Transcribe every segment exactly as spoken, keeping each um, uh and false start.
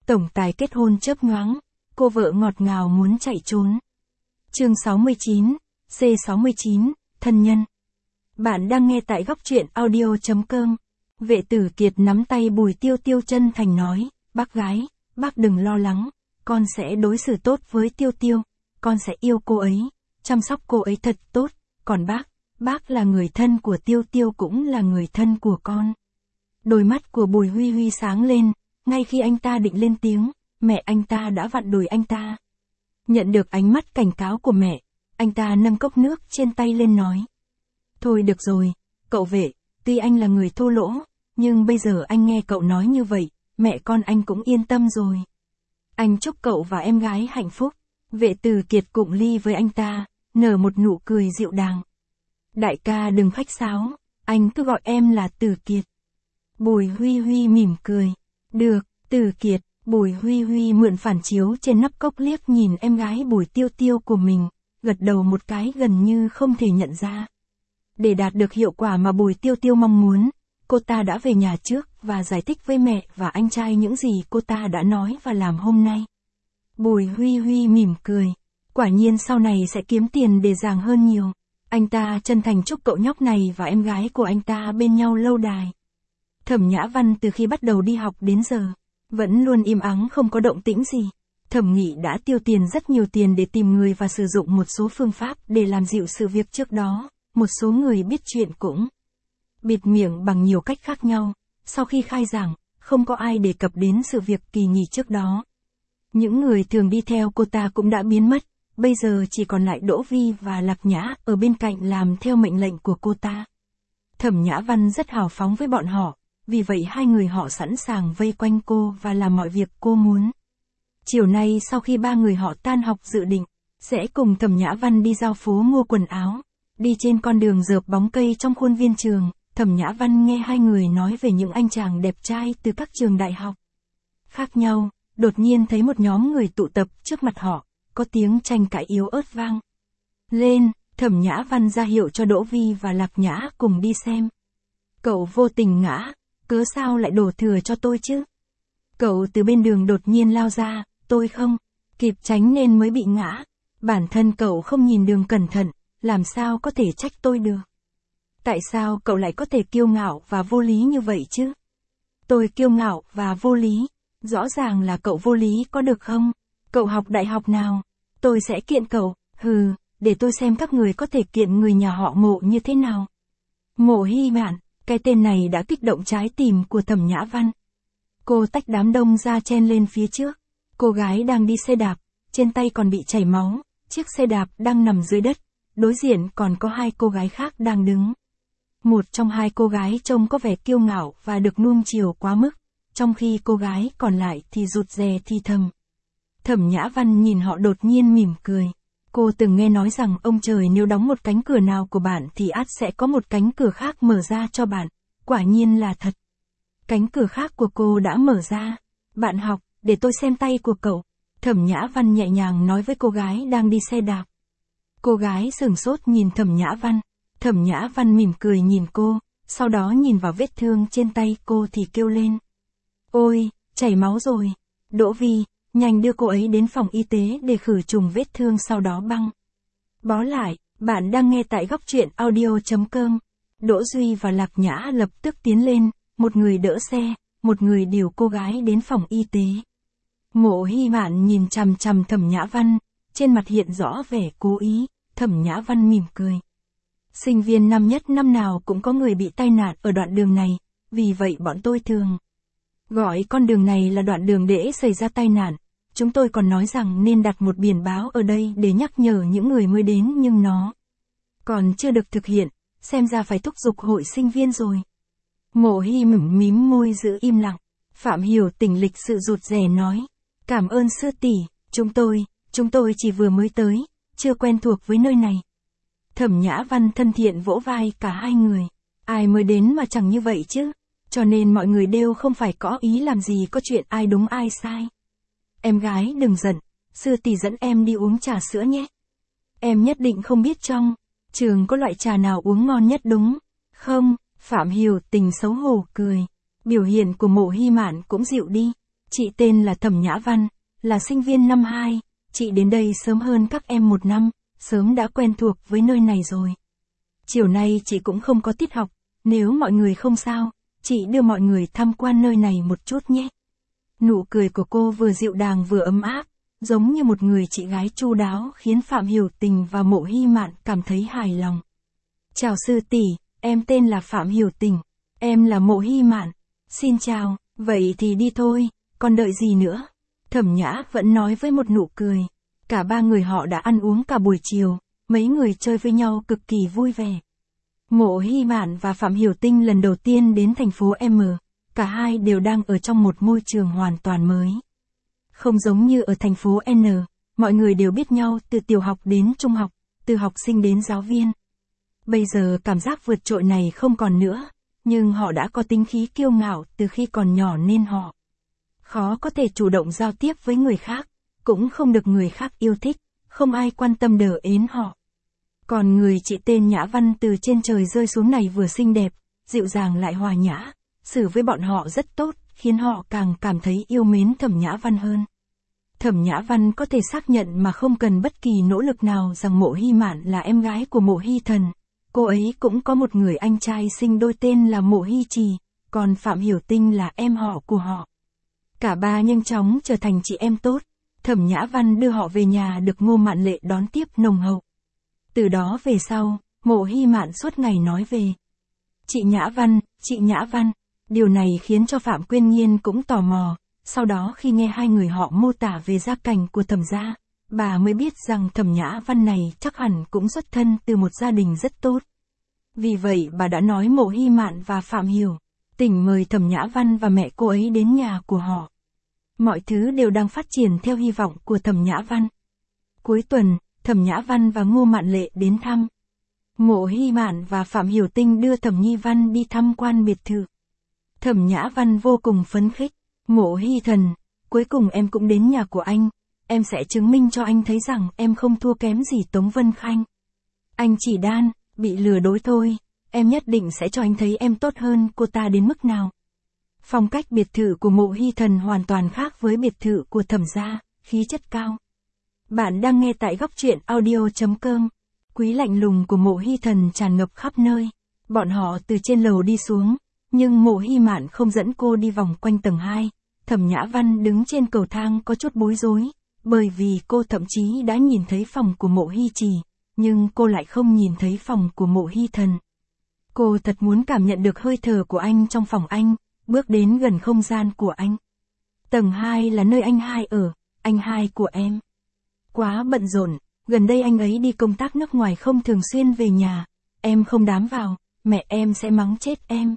tổng tài kết hôn chớp nhoáng, cô vợ ngọt ngào muốn chạy trốn. Chương sáu mươi chín, C sáu mươi chín, thân nhân. Bạn đang nghe tại góc truyện audio chấm com. Vệ Tử Kiệt nắm tay Bùi Tiêu Tiêu chân thành nói, bác gái, bác đừng lo lắng, con sẽ đối xử tốt với Tiêu Tiêu, con sẽ yêu cô ấy, chăm sóc cô ấy thật tốt, còn bác, bác là người thân của Tiêu Tiêu cũng là người thân của con. Đôi mắt của Bùi Huy Huy sáng lên, ngay khi anh ta định lên tiếng, mẹ anh ta đã vặn đùi anh ta. Nhận được ánh mắt cảnh cáo của mẹ, anh ta nâng cốc nước trên tay lên nói. Thôi được rồi, cậu Vệ, tuy anh là người thô lỗ, nhưng bây giờ anh nghe cậu nói như vậy, mẹ con anh cũng yên tâm rồi. Anh chúc cậu và em gái hạnh phúc. Vệ Tử Kiệt cụng ly với anh ta, nở một nụ cười dịu dàng. Đại ca đừng khách sáo, anh cứ gọi em là Tử Kiệt. Bùi Huy Huy mỉm cười. Được, Tử Kiệt. Bùi Huy Huy mượn phản chiếu trên nắp cốc liếc nhìn em gái Bùi Tiêu Tiêu của mình, gật đầu một cái gần như không thể nhận ra. Để đạt được hiệu quả mà Bùi Tiêu Tiêu mong muốn, cô ta đã về nhà trước và giải thích với mẹ và anh trai những gì cô ta đã nói và làm hôm nay. Bùi Huy Huy mỉm cười. Quả nhiên sau này sẽ kiếm tiền để dàng hơn nhiều. Anh ta chân thành chúc cậu nhóc này và em gái của anh ta bên nhau lâu đài. Thẩm Nhã Văn từ khi bắt đầu đi học đến giờ, vẫn luôn im ắng không có động tĩnh gì. Thẩm Nghị đã tiêu tiền rất nhiều tiền để tìm người và sử dụng một số phương pháp để làm dịu sự việc trước đó. Một số người biết chuyện cũng bịt miệng bằng nhiều cách khác nhau. Sau khi khai giảng, không có ai đề cập đến sự việc kỳ nghỉ trước đó. Những người thường đi theo cô ta cũng đã biến mất, bây giờ chỉ còn lại Đỗ Vi và Lạc Nhã ở bên cạnh làm theo mệnh lệnh của cô ta. Thẩm Nhã Văn rất hào phóng với bọn họ, vì vậy hai người họ sẵn sàng vây quanh cô và làm mọi việc cô muốn. Chiều nay sau khi ba người họ tan học dự định, sẽ cùng Thẩm Nhã Văn đi giao phố mua quần áo. Đi trên con đường rợp bóng cây trong khuôn viên trường, Thẩm Nhã Văn nghe hai người nói về những anh chàng đẹp trai từ các trường đại học khác nhau. Đột nhiên thấy một nhóm người tụ tập trước mặt họ, có tiếng tranh cãi yếu ớt vang lên. Thẩm Nhã Văn ra hiệu cho Đỗ Vi và Lạc Nhã cùng đi xem. Cậu vô tình ngã, cớ sao lại đổ thừa cho tôi chứ? Cậu từ bên đường đột nhiên lao ra, tôi không kịp tránh nên mới bị ngã. Bản thân cậu không nhìn đường cẩn thận, làm sao có thể trách tôi được? Tại sao cậu lại có thể kiêu ngạo và vô lý như vậy chứ? Tôi kiêu ngạo và vô lý? Rõ ràng là cậu vô lý có được không? Cậu học đại học nào? Tôi sẽ kiện cậu. Hừ, để tôi xem các người có thể kiện người nhà họ Mộ như thế nào. Mộ Hy Mạn, cái tên này đã kích động trái tim của Thẩm Nhã Văn. Cô tách đám đông ra chen lên phía trước. Cô gái đang đi xe đạp, trên tay còn bị chảy máu, chiếc xe đạp đang nằm dưới đất. Đối diện còn có hai cô gái khác đang đứng. Một trong hai cô gái trông có vẻ kiêu ngạo và được nuông chiều quá mức, trong khi cô gái còn lại thì rụt rè thì thầm. Thẩm Nhã Văn nhìn họ đột nhiên mỉm cười. Cô từng nghe nói rằng ông trời nếu đóng một cánh cửa nào của bạn thì ắt sẽ có một cánh cửa khác mở ra cho bạn. Quả nhiên là thật. Cánh cửa khác của cô đã mở ra. Bạn học, để tôi xem tay của cậu. Thẩm Nhã Văn nhẹ nhàng nói với cô gái đang đi xe đạp. Cô gái sửng sốt nhìn Thẩm Nhã Văn. Thẩm Nhã Văn mỉm cười nhìn cô, sau đó nhìn vào vết thương trên tay cô thì kêu lên. Ôi, chảy máu rồi. Đỗ Vi, nhanh đưa cô ấy đến phòng y tế để khử trùng vết thương sau đó băng bó lại. Bạn đang nghe tại góc truyện audio chấm com. Đỗ Duy và Lạc Nhã lập tức tiến lên, một người đỡ xe, một người điều cô gái đến phòng y tế. Mộ Hy Mạn nhìn chằm chằm Thẩm Nhã Văn, trên mặt hiện rõ vẻ cố ý. Thẩm Nhã Văn mỉm cười. Sinh viên năm nhất năm nào cũng có người bị tai nạn ở đoạn đường này, vì vậy bọn tôi thường gọi con đường này là đoạn đường để xảy ra tai nạn. Chúng tôi còn nói rằng nên đặt một biển báo ở đây để nhắc nhở những người mới đến nhưng nó còn chưa được thực hiện, xem ra phải thúc giục hội sinh viên rồi. Mộ Hy mỉm mím môi giữ im lặng. Phạm Hiểu Tình lịch sự rụt rè nói. Cảm ơn sư tỷ, chúng tôi, chúng tôi chỉ vừa mới tới, chưa quen thuộc với nơi này. Thẩm Nhã Văn thân thiện vỗ vai cả hai người. Ai mới đến mà chẳng như vậy chứ? Cho nên mọi người đều không phải có ý làm gì có chuyện ai đúng ai sai. Em gái đừng giận, sư tỷ dẫn em đi uống trà sữa nhé. Em nhất định không biết trong trường có loại trà nào uống ngon nhất đúng không? Phạm Hiểu Tình xấu hổ cười. Biểu hiện của Mộ Hy Mạn cũng dịu đi. Chị tên là Thẩm Nhã Văn, là sinh viên năm hai, chị đến đây sớm hơn các em một năm, sớm đã quen thuộc với nơi này rồi. Chiều nay chị cũng không có tiết học, nếu mọi người không sao, chị đưa mọi người tham quan nơi này một chút nhé. Nụ cười của cô vừa dịu dàng vừa ấm áp, giống như một người chị gái chu đáo khiến Phạm Hiểu Tình và Mộ Hy Mạn cảm thấy hài lòng. Chào sư tỷ, em tên là Phạm Hiểu Tình, em là Mộ Hy Mạn. Xin chào, vậy thì đi thôi, còn đợi gì nữa? Thẩm Nhã vẫn nói với một nụ cười. Cả ba người họ đã ăn uống cả buổi chiều, mấy người chơi với nhau cực kỳ vui vẻ. Mộ Hy Mạn và Phạm Hiểu Tinh lần đầu tiên đến thành phố M, cả hai đều đang ở trong một môi trường hoàn toàn mới. Không giống như ở thành phố N, mọi người đều biết nhau từ tiểu học đến trung học, từ học sinh đến giáo viên. Bây giờ cảm giác vượt trội này không còn nữa, nhưng họ đã có tính khí kiêu ngạo từ khi còn nhỏ nên họ khó có thể chủ động giao tiếp với người khác, cũng không được người khác yêu thích, không ai quan tâm đờ ến họ. Còn người chị tên Nhã Văn từ trên trời rơi xuống này vừa xinh đẹp, dịu dàng lại hòa nhã, xử với bọn họ rất tốt, khiến họ càng cảm thấy yêu mến Thẩm Nhã Văn hơn. Thẩm Nhã Văn có thể xác nhận mà không cần bất kỳ nỗ lực nào rằng Mộ Hy Mạn là em gái của Mộ Hy Thần. Cô ấy cũng có một người anh trai sinh đôi tên là Mộ Hy Trì, còn Phạm Hiểu Tinh là em họ của họ. Cả ba nhanh chóng trở thành chị em tốt. Thẩm Nhã Văn đưa họ về nhà được Ngô Mạn Lệ đón tiếp nồng hậu. Từ đó về sau, Mộ Hy Mạn suốt ngày nói về chị Nhã Văn, chị Nhã Văn. Điều này khiến cho Phạm Quyên Nhiên cũng tò mò. Sau đó khi nghe hai người họ mô tả về gia cảnh của Thẩm gia, bà mới biết rằng Thẩm Nhã Văn này chắc hẳn cũng xuất thân từ một gia đình rất tốt. Vì vậy bà đã nói Mộ Hy Mạn và Phạm Hiểu Tình mời Thẩm Nhã Văn và mẹ cô ấy đến nhà của họ. Mọi thứ đều đang phát triển theo hy vọng của Thẩm Nhã Văn. Cuối tuần, Thẩm Nhã Văn và Ngô Mạn Lệ đến thăm. Mộ Hy Mạn và Phạm Hiểu Tinh đưa Thẩm Nhi Văn đi tham quan biệt thự. Thẩm Nhã Văn vô cùng phấn khích. Mộ Hy Thần, cuối cùng em cũng đến nhà của anh. Em sẽ chứng minh cho anh thấy rằng em không thua kém gì Tống Vân Khanh. Anh chỉ đan, bị lừa dối thôi. Em nhất định sẽ cho anh thấy em tốt hơn cô ta đến mức nào. Phong cách biệt thự của Mộ Hy Thần hoàn toàn khác với biệt thự của Thẩm gia, khí chất cao. Bạn đang nghe tại góc truyện audio chấm com. Quý lạnh lùng của Mộ Hy Thần tràn ngập khắp nơi. Bọn họ từ trên lầu đi xuống, nhưng Mộ Hy Mạn không dẫn cô đi vòng quanh tầng hai. Thẩm Nhã Văn đứng trên cầu thang có chút bối rối, bởi vì cô thậm chí đã nhìn thấy phòng của Mộ Hy Trì, nhưng cô lại không nhìn thấy phòng của Mộ Hy Thần. Cô thật muốn cảm nhận được hơi thở của anh trong phòng anh, bước đến gần không gian của anh. Tầng hai là nơi anh hai ở, anh hai của em. Quá bận rộn, gần đây anh ấy đi công tác nước ngoài không thường xuyên về nhà, em không đám vào, mẹ em sẽ mắng chết em.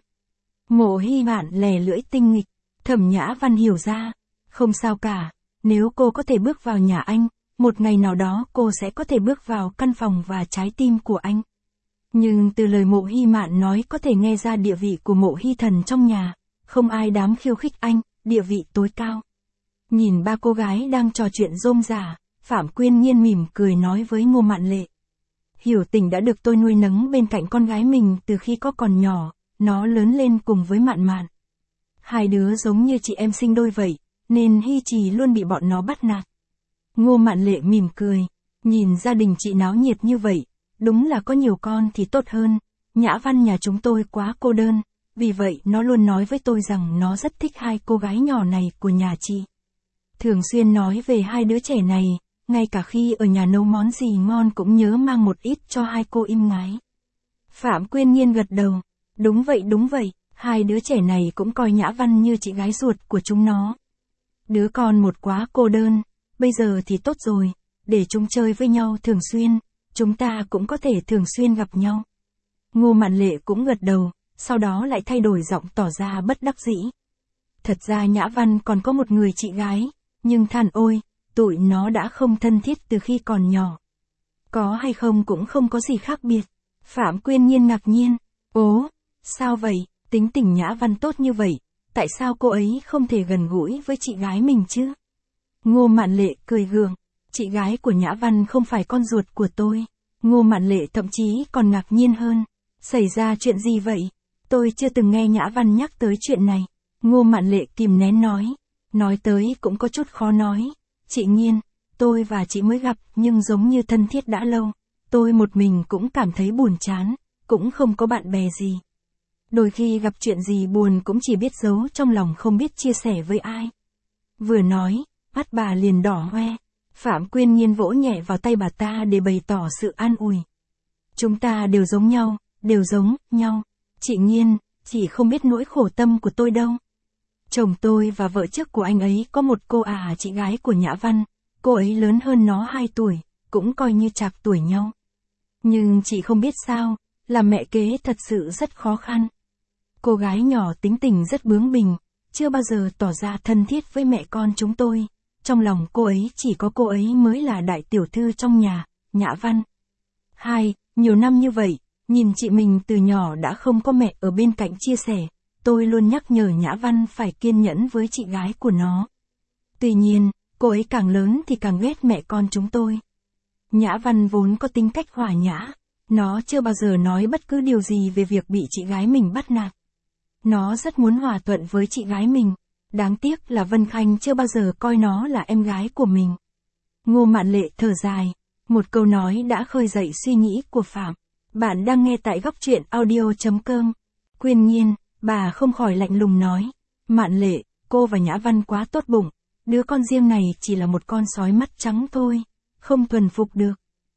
Mộ Hy Mạn lè lưỡi tinh nghịch. Thẩm Nhã Văn hiểu ra, không sao cả, nếu cô có thể bước vào nhà anh, một ngày nào đó cô sẽ có thể bước vào căn phòng và trái tim của anh. Nhưng từ lời Mộ Hy Mạn nói có thể nghe ra địa vị của Mộ Hy Thần trong nhà, không ai dám khiêu khích anh, địa vị tối cao. Nhìn ba cô gái đang trò chuyện rôm rả, Phạm Quyên Nhiên mỉm cười nói với Ngô Mạn Lệ. Hiểu Tình đã được tôi nuôi nấng bên cạnh con gái mình từ khi có còn nhỏ, nó lớn lên cùng với Mạn Mạn. Hai đứa giống như chị em sinh đôi vậy, nên Hy Trì luôn bị bọn nó bắt nạt. Ngô Mạn Lệ mỉm cười, nhìn gia đình chị náo nhiệt như vậy, đúng là có nhiều con thì tốt hơn. Nhã Văn nhà chúng tôi quá cô đơn, vì vậy nó luôn nói với tôi rằng nó rất thích hai cô gái nhỏ này của nhà chị. Thường xuyên nói về hai đứa trẻ này, ngay cả khi ở nhà nấu món gì ngon cũng nhớ mang một ít cho hai cô im ngái. Phạm Quyên Nhiên gật đầu, đúng vậy đúng vậy. Hai đứa trẻ này cũng coi Nhã Văn như chị gái ruột của chúng nó. Đứa con một quá cô đơn, bây giờ thì tốt rồi, để chúng chơi với nhau thường xuyên, chúng ta cũng có thể thường xuyên gặp nhau. Ngô Mạn Lệ cũng gật đầu, sau đó lại thay đổi giọng tỏ ra bất đắc dĩ. Thật ra Nhã Văn còn có một người chị gái, nhưng than ôi, tụi nó đã không thân thiết từ khi còn nhỏ. Có hay không cũng không có gì khác biệt. Phạm Quyên Nhiên ngạc nhiên, ố, sao vậy? Tính tình Nhã Văn tốt như vậy, tại sao cô ấy không thể gần gũi với chị gái mình chứ? Ngô Mạn Lệ cười gượng, chị gái của Nhã Văn không phải con ruột của tôi. Ngô Mạn Lệ thậm chí còn ngạc nhiên hơn. Xảy ra chuyện gì vậy? Tôi chưa từng nghe Nhã Văn nhắc tới chuyện này. Ngô Mạn Lệ kìm nén nói. Nói tới cũng có chút khó nói. Chị Nghiên, tôi và chị mới gặp nhưng giống như thân thiết đã lâu. Tôi một mình cũng cảm thấy buồn chán, cũng không có bạn bè gì. Đôi khi gặp chuyện gì buồn cũng chỉ biết giấu trong lòng không biết chia sẻ với ai. Vừa nói, mắt bà liền đỏ hoe. Phạm Quyên Nghiên vỗ nhẹ vào tay bà ta để bày tỏ sự an ủi. Chúng ta đều giống nhau, đều giống nhau. Chị Nghiên, chị không biết nỗi khổ tâm của tôi đâu. Chồng tôi và vợ trước của anh ấy có một cô à chị gái của Nhã Văn. Cô ấy lớn hơn nó hai tuổi, cũng coi như chạc tuổi nhau. Nhưng chị không biết sao, làm mẹ kế thật sự rất khó khăn. Cô gái nhỏ tính tình rất bướng bỉnh, chưa bao giờ tỏ ra thân thiết với mẹ con chúng tôi. Trong lòng cô ấy chỉ có cô ấy mới là đại tiểu thư trong nhà, Nhã Văn. Hai, nhiều năm như vậy, nhìn chị mình từ nhỏ đã không có mẹ ở bên cạnh chia sẻ. Tôi luôn nhắc nhở Nhã Văn phải kiên nhẫn với chị gái của nó. Tuy nhiên, cô ấy càng lớn thì càng ghét mẹ con chúng tôi. Nhã Văn vốn có tính cách hòa nhã. Nó chưa bao giờ nói bất cứ điều gì về việc bị chị gái mình bắt nạt. Nó rất muốn hòa thuận với chị gái mình. Đáng tiếc là Vân Khanh chưa bao giờ coi nó là em gái của mình. Ngô Mạn Lệ thở dài. Một câu nói đã khơi dậy suy nghĩ của Phạm. Bạn đang nghe tại góc truyện audio chấm com. Quyên Nghiên, bà không khỏi lạnh lùng nói. Mạn Lệ, cô và Nhã Văn quá tốt bụng. Đứa con riêng này chỉ là một con sói mắt trắng thôi. Không thuần phục được.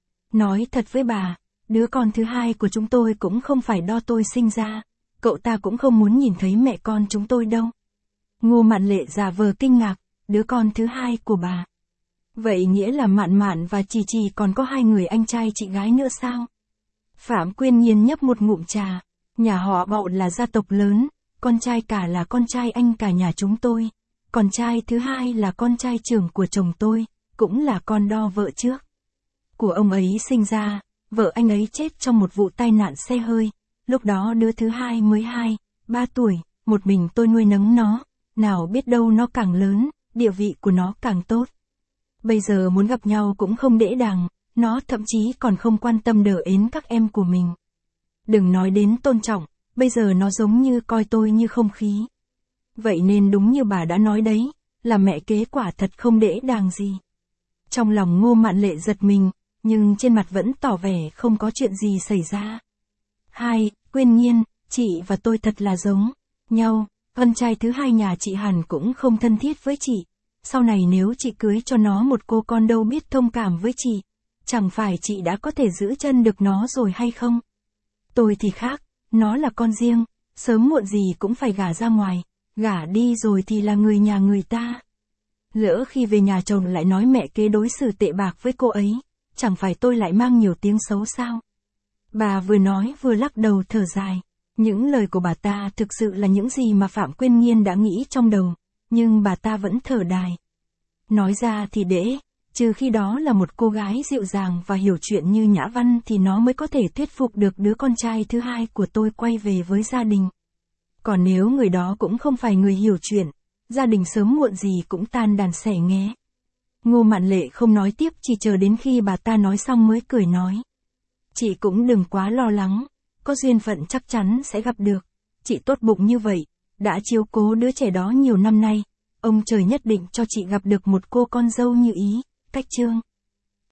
Nói thật với bà, đứa con thứ hai của chúng tôi cũng không phải do tôi sinh ra. Cậu ta cũng không muốn nhìn thấy mẹ con chúng tôi đâu. Ngô Mạn Lệ giả vờ kinh ngạc, đứa con thứ hai của bà. Vậy nghĩa là Mạn Mạn và Trì Trì còn có hai người anh trai chị gái nữa sao? Phạm Quyên Nghiên nhấp một ngụm trà. Nhà họ Bậu là gia tộc lớn, con trai cả là con trai anh cả nhà chúng tôi. Con trai thứ hai là con trai trưởng của chồng tôi, cũng là con đo vợ trước. Của ông ấy sinh ra, vợ anh ấy chết trong một vụ tai nạn xe hơi. Lúc đó đứa thứ hai mới hai, ba tuổi, một mình tôi nuôi nấng nó. Nào biết đâu nó càng lớn, địa vị của nó càng tốt. Bây giờ muốn gặp nhau cũng không dễ dàng, nó thậm chí còn không quan tâm đỡ ến các em của mình. Đừng nói đến tôn trọng, bây giờ nó giống như coi tôi như không khí. Vậy nên đúng như bà đã nói đấy, là mẹ kế quả thật không dễ dàng gì. Trong lòng Ngô Mạn Lệ giật mình, nhưng trên mặt vẫn tỏ vẻ không có chuyện gì xảy ra. Hai, Quyên Nghiên, chị và tôi thật là giống nhau. Con trai thứ hai nhà chị hẳn cũng không thân thiết với chị. Sau này nếu chị cưới cho nó một cô con dâu biết thông cảm với chị, chẳng phải chị đã có thể giữ chân được nó rồi hay không? Tôi thì khác, nó là con riêng, sớm muộn gì cũng phải gả ra ngoài, gả đi rồi thì là người nhà người ta. Lỡ khi về nhà chồng lại nói mẹ kế đối xử tệ bạc với cô ấy, chẳng phải tôi lại mang nhiều tiếng xấu sao? Bà vừa nói vừa lắc đầu thở dài. Những lời của bà ta thực sự là những gì mà Phạm Quyên Nghiên đã nghĩ trong đầu, nhưng bà ta vẫn thở đài. Nói ra thì dễ, trừ khi đó là một cô gái dịu dàng và hiểu chuyện như Nhã Văn thì nó mới có thể thuyết phục được đứa con trai thứ hai của tôi quay về với gia đình. Còn nếu người đó cũng không phải người hiểu chuyện, gia đình sớm muộn gì cũng tan đàn xẻ nghé. Ngô Mạn Lệ không nói tiếp, chỉ chờ đến khi bà ta nói xong mới cười nói. Chị cũng đừng quá lo lắng. Có duyên phận chắc chắn sẽ gặp được. Chị tốt bụng như vậy, đã chiếu cố đứa trẻ đó nhiều năm nay. Ông trời nhất định cho chị gặp được một cô con dâu như ý, Cách Trương.